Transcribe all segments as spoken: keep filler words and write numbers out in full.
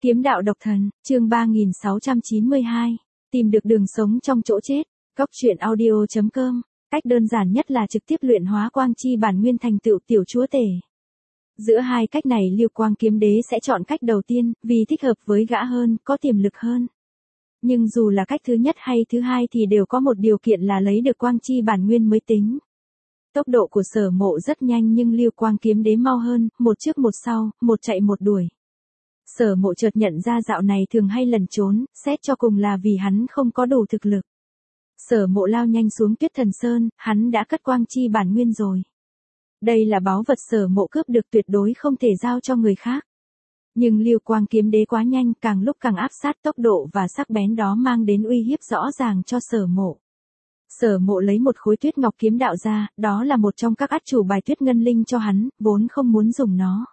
Kiếm đạo độc thần, chương ba nghìn sáu trăm chín mươi hai. Tìm được đường sống trong chỗ chết. Góc truyện audio chấm com. Cách đơn giản nhất là trực tiếp luyện hóa quang chi bản nguyên thành tựu tiểu chúa tể. Giữa hai cách này Lưu Quang Kiếm Đế sẽ chọn cách đầu tiên, vì thích hợp với gã hơn, có tiềm lực hơn. Nhưng dù là cách thứ nhất hay thứ hai thì đều có một điều kiện là lấy được quang chi bản nguyên mới tính. Tốc độ của Sở Mộ rất nhanh nhưng Lưu Quang Kiếm Đế mau hơn, một trước một sau, một chạy một đuổi. Sở Mộ chợt nhận ra dạo này thường hay lẩn trốn, xét cho cùng là vì hắn không có đủ thực lực. Sở Mộ lao nhanh xuống Tuyết Thần Sơn, hắn đã cất quang chi bản nguyên rồi. Đây là báu vật Sở Mộ cướp được tuyệt đối không thể giao cho người khác. Nhưng Lưu Quang Kiếm Đế quá nhanh, càng lúc càng áp sát, tốc độ và sắc bén đó mang đến uy hiếp rõ ràng cho Sở Mộ. Sở Mộ lấy một khối tuyết ngọc kiếm đạo ra, đó là một trong các át chủ bài tuyết ngân linh cho hắn, vốn không muốn dùng nó.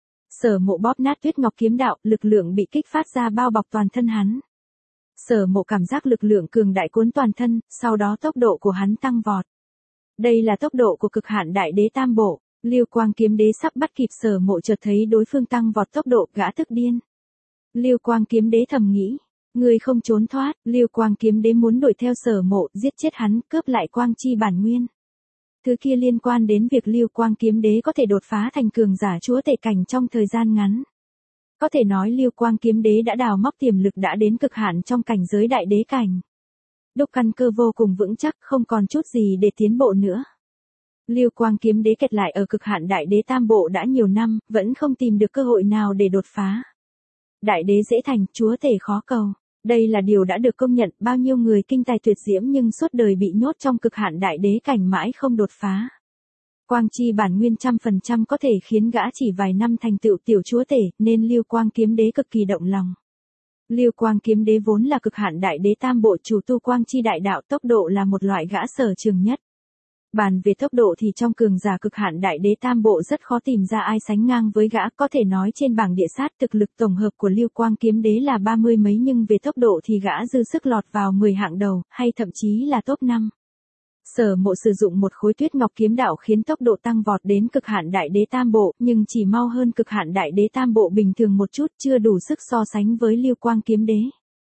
Sở Mộ bóp nát tuyết ngọc kiếm đạo, lực lượng bị kích phát ra bao bọc toàn thân hắn. Sở Mộ cảm giác lực lượng cường đại cuốn toàn thân, sau đó tốc độ của hắn tăng vọt. Đây là tốc độ của cực hạn đại đế tam bộ. Lưu Quang Kiếm Đế sắp bắt kịp Sở Mộ chợt thấy đối phương tăng vọt tốc độ, gã tức điên. Lưu Quang Kiếm Đế thầm nghĩ, người không trốn thoát. Lưu Quang Kiếm Đế muốn đuổi theo Sở Mộ, giết chết hắn, cướp lại quang chi bản nguyên. Thứ kia liên quan đến việc Lưu Quang Kiếm Đế có thể đột phá thành cường giả chúa tể cảnh trong thời gian ngắn. Có thể nói Lưu Quang Kiếm Đế đã đào móc tiềm lực đã đến cực hạn trong cảnh giới đại đế cảnh. Đúc căn cơ vô cùng vững chắc, không còn chút gì để tiến bộ nữa. Lưu Quang Kiếm Đế kẹt lại ở cực hạn đại đế tam bộ đã nhiều năm, vẫn không tìm được cơ hội nào để đột phá. Đại đế dễ thành, chúa tể khó cầu. Đây là điều đã được công nhận, bao nhiêu người kinh tài tuyệt diễm nhưng suốt đời bị nhốt trong cực hạn đại đế cảnh mãi không đột phá. Quang chi bản nguyên trăm phần trăm có thể khiến gã chỉ vài năm thành tựu tiểu chúa tể, nên Lưu Quang Kiếm Đế cực kỳ động lòng. Lưu Quang Kiếm Đế vốn là cực hạn đại đế tam bộ chủ tu quang chi đại đạo, tốc độ là một loại gã sở trường nhất. Bàn về tốc độ thì trong cường giả cực hạn đại đế tam bộ rất khó tìm ra ai sánh ngang với gã, có thể nói trên bảng địa sát thực lực tổng hợp của Lưu Quang Kiếm Đế là ba mươi mấy nhưng về tốc độ thì gã dư sức lọt vào mười hạng đầu, hay thậm chí là top năm. Sở Mộ sử dụng một khối tuyết ngọc kiếm đạo khiến tốc độ tăng vọt đến cực hạn đại đế tam bộ, nhưng chỉ mau hơn cực hạn đại đế tam bộ bình thường một chút, chưa đủ sức so sánh với Lưu Quang Kiếm Đế.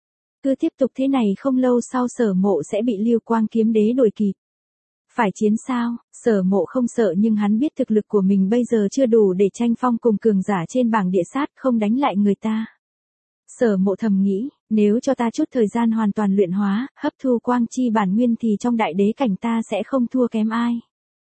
Cứ tiếp tục thế này không lâu sau Sở Mộ sẽ bị Lưu Quang Kiếm Đế đuổi kịp. Phải chiến sao? Sở Mộ không sợ nhưng hắn biết thực lực của mình bây giờ chưa đủ để tranh phong cùng cường giả trên bảng địa sát, không đánh lại người ta. Sở Mộ thầm nghĩ, nếu cho ta chút thời gian hoàn toàn luyện hóa, hấp thu quang chi bản nguyên thì trong đại đế cảnh ta sẽ không thua kém ai.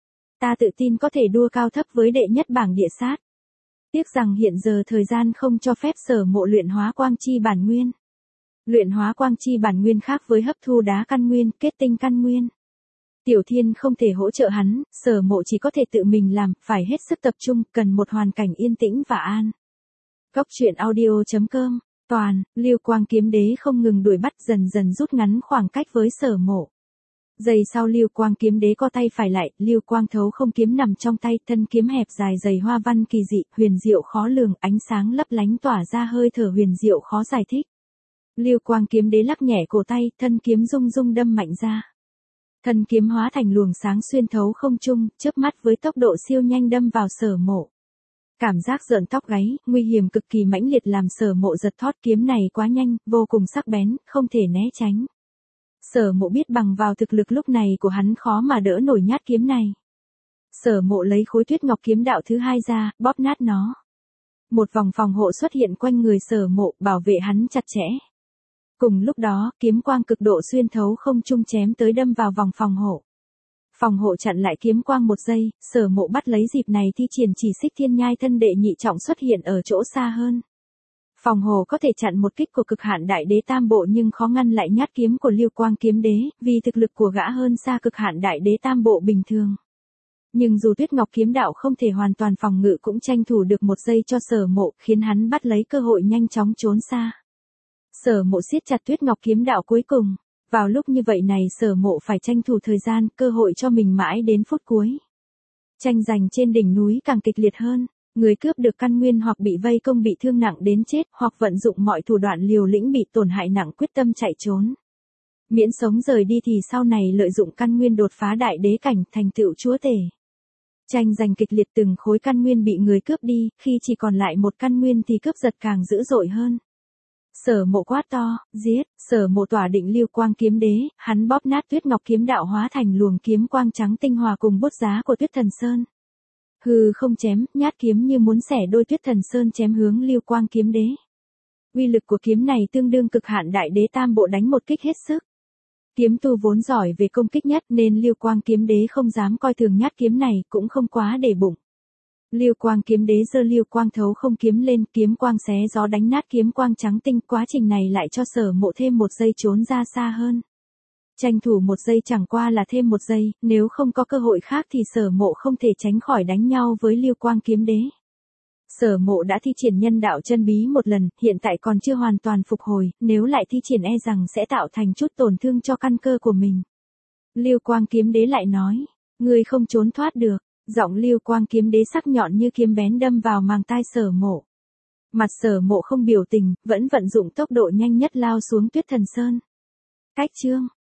Ta tự tin có thể đua cao thấp với đệ nhất bảng địa sát. Tiếc rằng hiện giờ thời gian không cho phép Sở Mộ luyện hóa quang chi bản nguyên. Luyện hóa quang chi bản nguyên khác với hấp thu đá căn nguyên, kết tinh căn nguyên. Tiểu Thiên không thể hỗ trợ hắn, Sở Mộ chỉ có thể tự mình làm, phải hết sức tập trung, cần một hoàn cảnh yên tĩnh và an. Góc truyện audio chấm com. Toàn, Lưu Quang Kiếm Đế không ngừng đuổi bắt, dần dần rút ngắn khoảng cách với Sở Mộ. Giây sau Lưu Quang Kiếm Đế co tay phải lại, Lưu Quang Thấu Không kiếm nằm trong tay, thân kiếm hẹp dài dày hoa văn kỳ dị, huyền diệu khó lường, ánh sáng lấp lánh tỏa ra hơi thở huyền diệu khó giải thích. Lưu Quang Kiếm Đế lắc nhẹ cổ tay, thân kiếm rung rung đâm mạnh ra. Thân kiếm hóa thành luồng sáng xuyên thấu không trung, chớp mắt với tốc độ siêu nhanh đâm vào Sở Mộ. Cảm giác rợn tóc gáy, nguy hiểm cực kỳ mãnh liệt làm Sở Mộ giật thót, kiếm này quá nhanh, vô cùng sắc bén, không thể né tránh. Sở Mộ biết bằng vào thực lực lúc này của hắn khó mà đỡ nổi nhát kiếm này. Sở Mộ lấy khối tuyết ngọc kiếm đạo thứ hai ra, bóp nát nó. Một vòng phòng hộ xuất hiện quanh người Sở Mộ, bảo vệ hắn chặt chẽ. Cùng lúc đó, kiếm quang cực độ xuyên thấu không trung chém tới đâm vào vòng phòng hộ. Phòng hộ chặn lại kiếm quang một giây, Sở Mộ bắt lấy dịp này thi triển chỉ xích thiên nhai thân đệ nhị trọng xuất hiện ở chỗ xa hơn. Phòng hộ có thể chặn một kích của cực hạn đại đế tam bộ nhưng khó ngăn lại nhát kiếm của Lưu Quang Kiếm Đế, vì thực lực của gã hơn xa cực hạn đại đế tam bộ bình thường. Nhưng dù tuyết ngọc kiếm đạo không thể hoàn toàn phòng ngự cũng tranh thủ được một giây cho Sở Mộ, khiến hắn bắt lấy cơ hội nhanh chóng trốn xa. Sở Mộ siết chặt tuyết ngọc kiếm đạo cuối cùng. Vào lúc như vậy này Sở Mộ phải tranh thủ thời gian, cơ hội cho mình mãi đến phút cuối. Tranh giành trên đỉnh núi càng kịch liệt hơn, người cướp được căn nguyên hoặc bị vây công bị thương nặng đến chết, hoặc vận dụng mọi thủ đoạn liều lĩnh bị tổn hại nặng quyết tâm chạy trốn. Miễn sống rời đi thì sau này lợi dụng căn nguyên đột phá đại đế cảnh thành tựu chúa tể. Tranh giành kịch liệt, từng khối căn nguyên bị người cướp đi, khi chỉ còn lại một căn nguyên thì cướp giật càng dữ dội hơn. Sở Mộ quát to, giết, Sở Mộ tỏa định lưu quang kiếm đế, hắn bóp nát Tuyết Ngọc kiếm đạo hóa thành luồng kiếm quang trắng tinh hòa cùng bút giá của Tuyết Thần Sơn. Hừ không chém, nhát kiếm như muốn xẻ đôi Tuyết Thần Sơn chém hướng lưu quang kiếm đế. Uy lực của kiếm này tương đương cực hạn đại đế tam bộ đánh một kích hết sức. Kiếm tu vốn giỏi về công kích nhất nên lưu quang kiếm đế không dám coi thường nhát kiếm này, cũng không quá để bụng. Lưu quang kiếm đế giơ lưu quang thấu không kiếm lên, kiếm quang xé gió đánh nát kiếm quang trắng tinh, quá trình này lại cho Sở Mộ thêm một giây trốn ra xa hơn. Tranh thủ một giây chẳng qua là thêm một giây, nếu không có cơ hội khác thì Sở Mộ không thể tránh khỏi đánh nhau với lưu quang kiếm đế. Sở Mộ đã thi triển nhân đạo chân bí một lần, hiện tại còn chưa hoàn toàn phục hồi, nếu lại thi triển e rằng sẽ tạo thành chút tổn thương cho căn cơ của mình. Lưu quang kiếm đế lại nói, ngươi không trốn thoát được. Giọng lưu quang kiếm đế sắc nhọn như kiếm bén đâm vào màng tai Sở Mộ. Mặt Sở Mộ không biểu tình, vẫn vận dụng tốc độ nhanh nhất lao xuống Tuyết Thần Sơn. Cách chương